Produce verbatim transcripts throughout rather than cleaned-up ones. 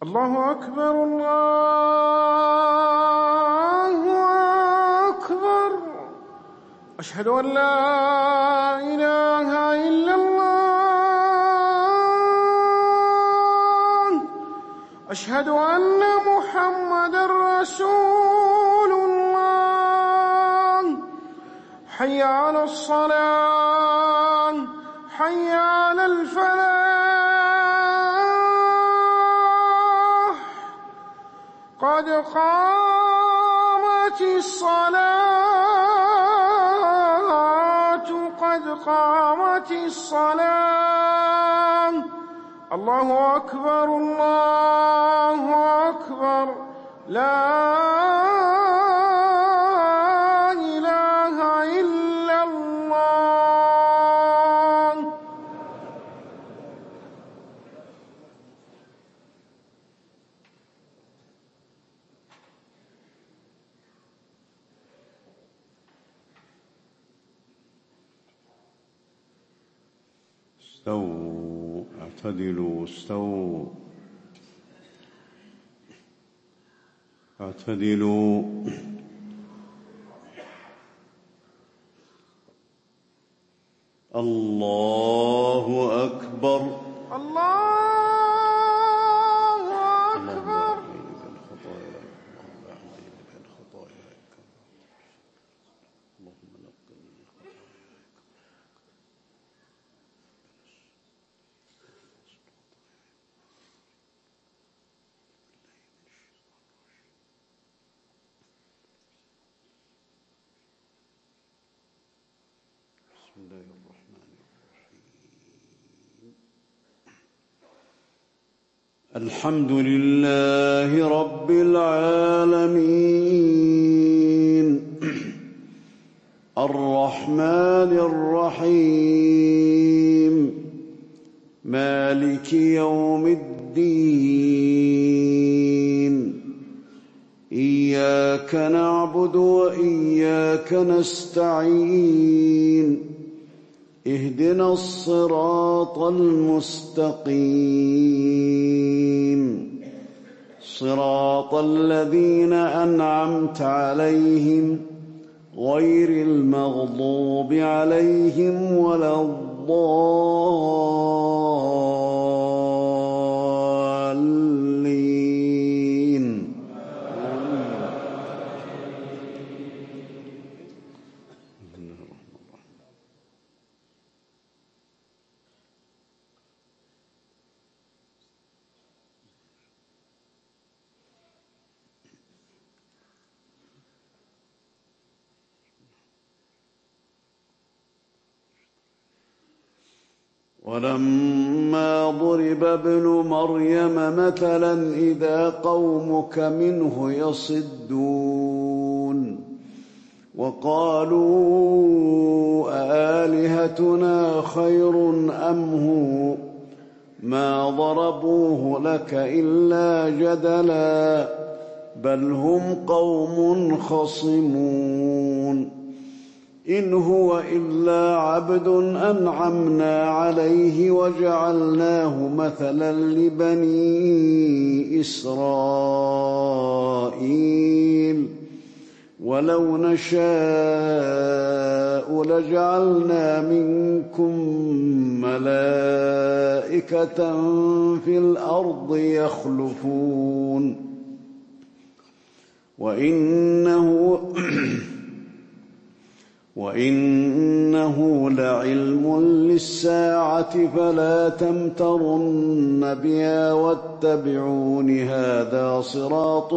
الله أكبر الله أكبر. أشهد أن لا إله إلا الله. أشهد أن محمدًا رسول الله. حي على الصلاة حي على الفلاح. قد قامت الصلاة قد قامت الصلاة. الله أكبر الله أكبر. لا إله إلا الله. استووا اعتدلوا استووا اعتدلوا. الله أكبر الله أكبر. بسم الله الرحمن الرحيم. الحمد لله رب العالمين الرحمن الرحيم مالك يوم الدين. إياك نعبد وإياك نستعين. اهدنا الصراط المستقيم صراط الذين أنعمت عليهم غير المغضوب عليهم ولا الضالين. ولما ضرب ابن مريم مثلا إذا قومك منه يصدون وقالوا أآلهتنا خير أم هو ما ضربوه لك إلا جدلا بل هم قوم خصمون. إن هو إلا عبد أنعمنا عليه وجعلناه مثلا لبني إسرائيل ولو نشاء لجعلنا منكم ملائكة في الأرض يخلفون وإنه وإنه لعلم للساعة فلا تمترن بها واتبعون هذا صراط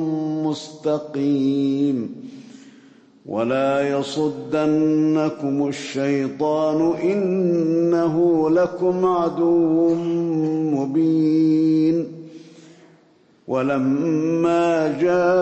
مستقيم. ولا يصدنكم الشيطان إنه لكم عدو مبين. ولما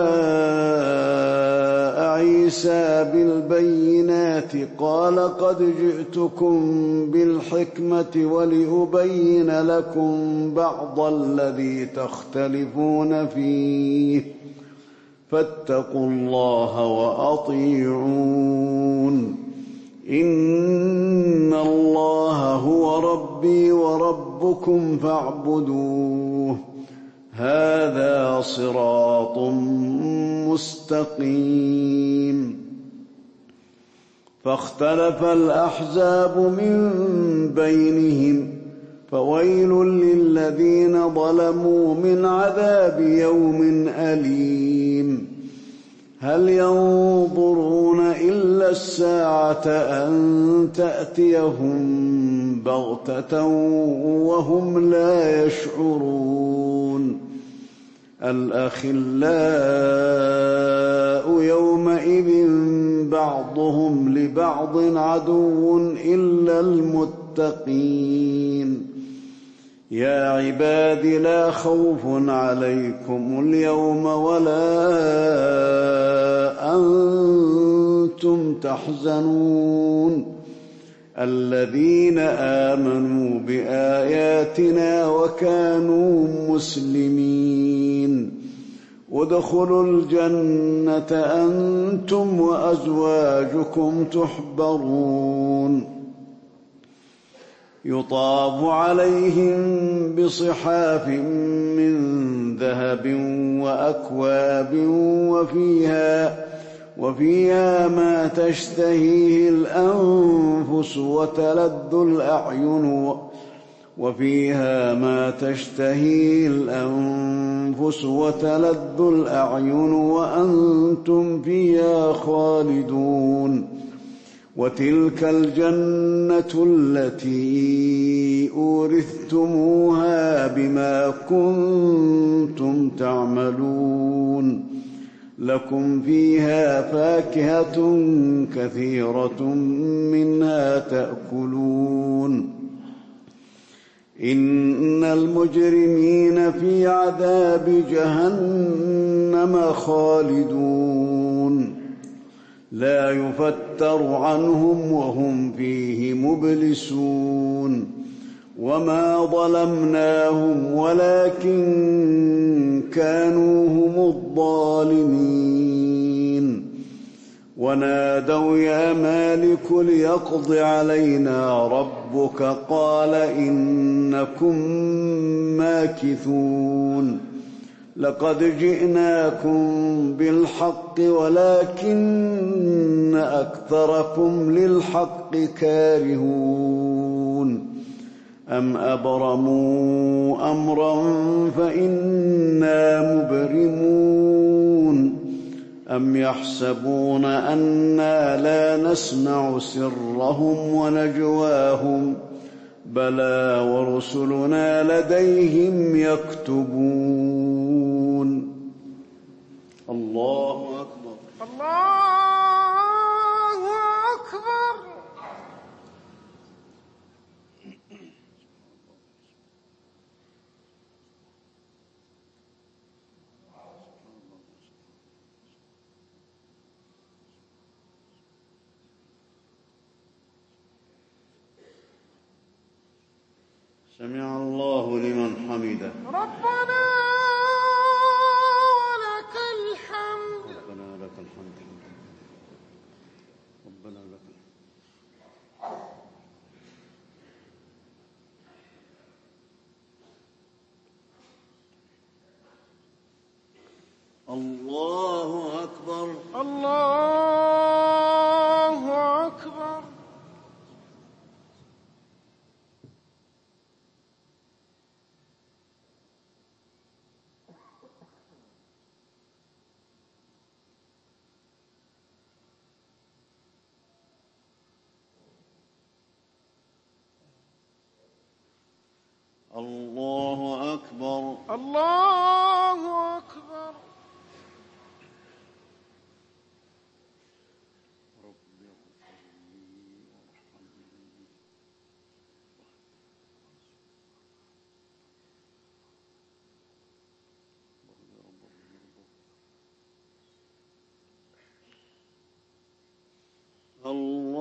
جاء عيسى بالبينات قال قد جئتكم بالحكمة ولأبين لكم بعض الذي تختلفون فيه فاتقوا الله وأطيعون. إن الله هو ربي وربكم فاعبدوه هذا صراط مستقيم. فاختلف الأحزاب من بينهم فويل للذين ظلموا من عذاب يوم أليم. هل ينظرون إلا الساعة أن تأتيهم بغتة وهم لا يشعرون. الأخلاء يومئذ بعضهم لبعض عدو إلا المتقين. يا عباد لا خوف عليكم اليوم ولا أنتم تحزنون الذين آمنوا بآياتنا وكانوا مسلمين. ادخلوا الجنة أنتم وأزواجكم تحبرون. يطاف عليهم بصحاف من ذهب وأكواب وفيها وفيها ما تشتهيه الأنفس وتلذ الأعين وفيها ما تشتهيه الأنفس وتلذ الأعين وأنتم فيها خالدون. وتلك الجنة التي أورثتموها بما كنتم تعملون. لكم فيها فاكهة كثيرة منها تأكلون. إن المجرمين في عذاب جهنم خالدون لا يفتر عنهم وهم فيه مبلسون. وما ظلمناهم ولكن كانوا هم الظالمين. ونادوا يا مالك ليقض علينا ربك قال إنكم ماكثون. لقد جئناكم بالحق ولكن أكثركم للحق كارهون. أم أبرموا أمرا فإنا مبرمون. أم يحسبون أنا لا نسمع سرهم ونجواهم بلى ورسلنا لديهم يكتبون. الله أكبر. الله أكبر. سمع الله لمن حمده. ربنا ولك الحمد. ربنا لك الحمد. ربنا لك الحمد. الله أكبر. الله أكبر. الله أكبر. الله أكبر.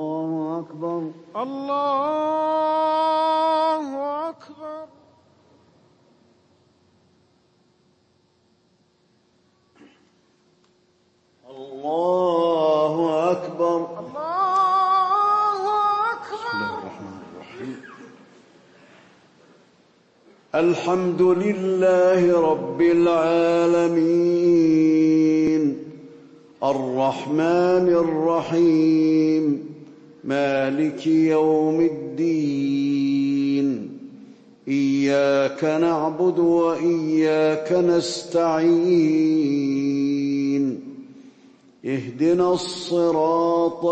الله أكبر. الله أكبر. الحمد لله رب العالمين الرحمن الرحيم مالك يوم الدين إياك نعبد وإياك نستعين اهدنا الصراط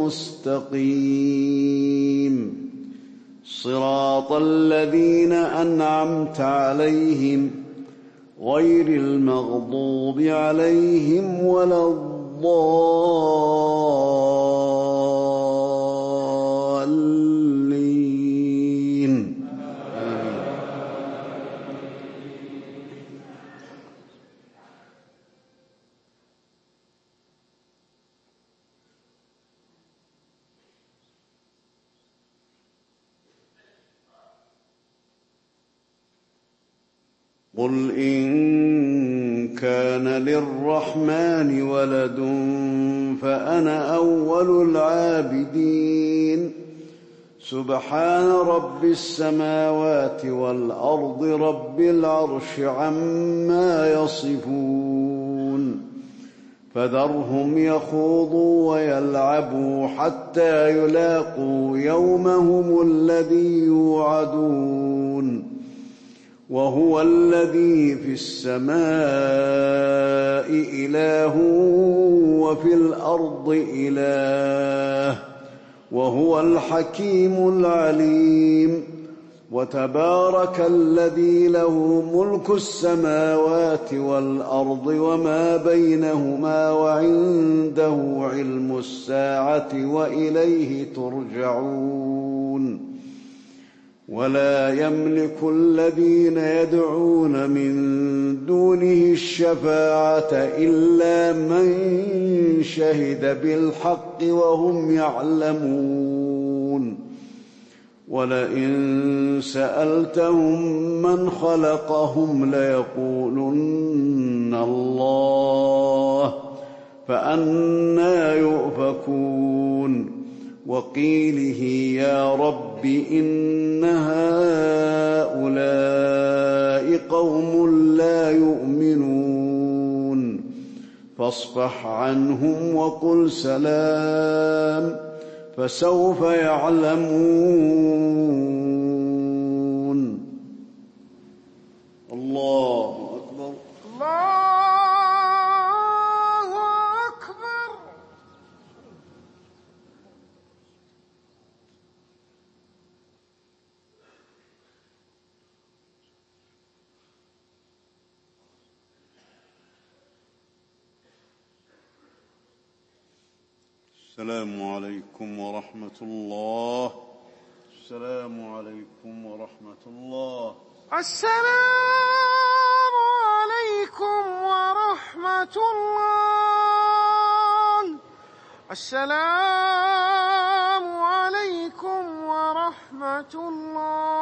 المستقيم صراط الذين أنعمت عليهم غير المغضوب عليهم ولا الضالين قل إن كان للرحمن ولد فأنا أول العابدين سبحان رب السماوات والأرض رب العرش عما يصفون فذرهم يخوضوا ويلعبوا حتى يلاقوا يومهم الذي يوعدون وهو الذي في السماء إله وفي الأرض إله وهو الحكيم العليم وتبارك الذي له ملك السماوات والأرض وما بينهما وعنده علم الساعة وإليه ترجعون ولا يملك الذين يدعون من دونه الشفاعة إلا من شهد بالحق وهم يعلمون ولئن سألتهم من خلقهم ليقولن الله فأنى يؤفكون وقيله يا رب إن هؤلاء قوم لا يؤمنون فاصفح عنهم وقل سلام فسوف يعلمون الله أكبر الله أكبر. السلام عليكم ورحمة الله. السلام عليكم ورحمة الله. السلام عليكم ورحمة الله. السلام عليكم ورحمة الله.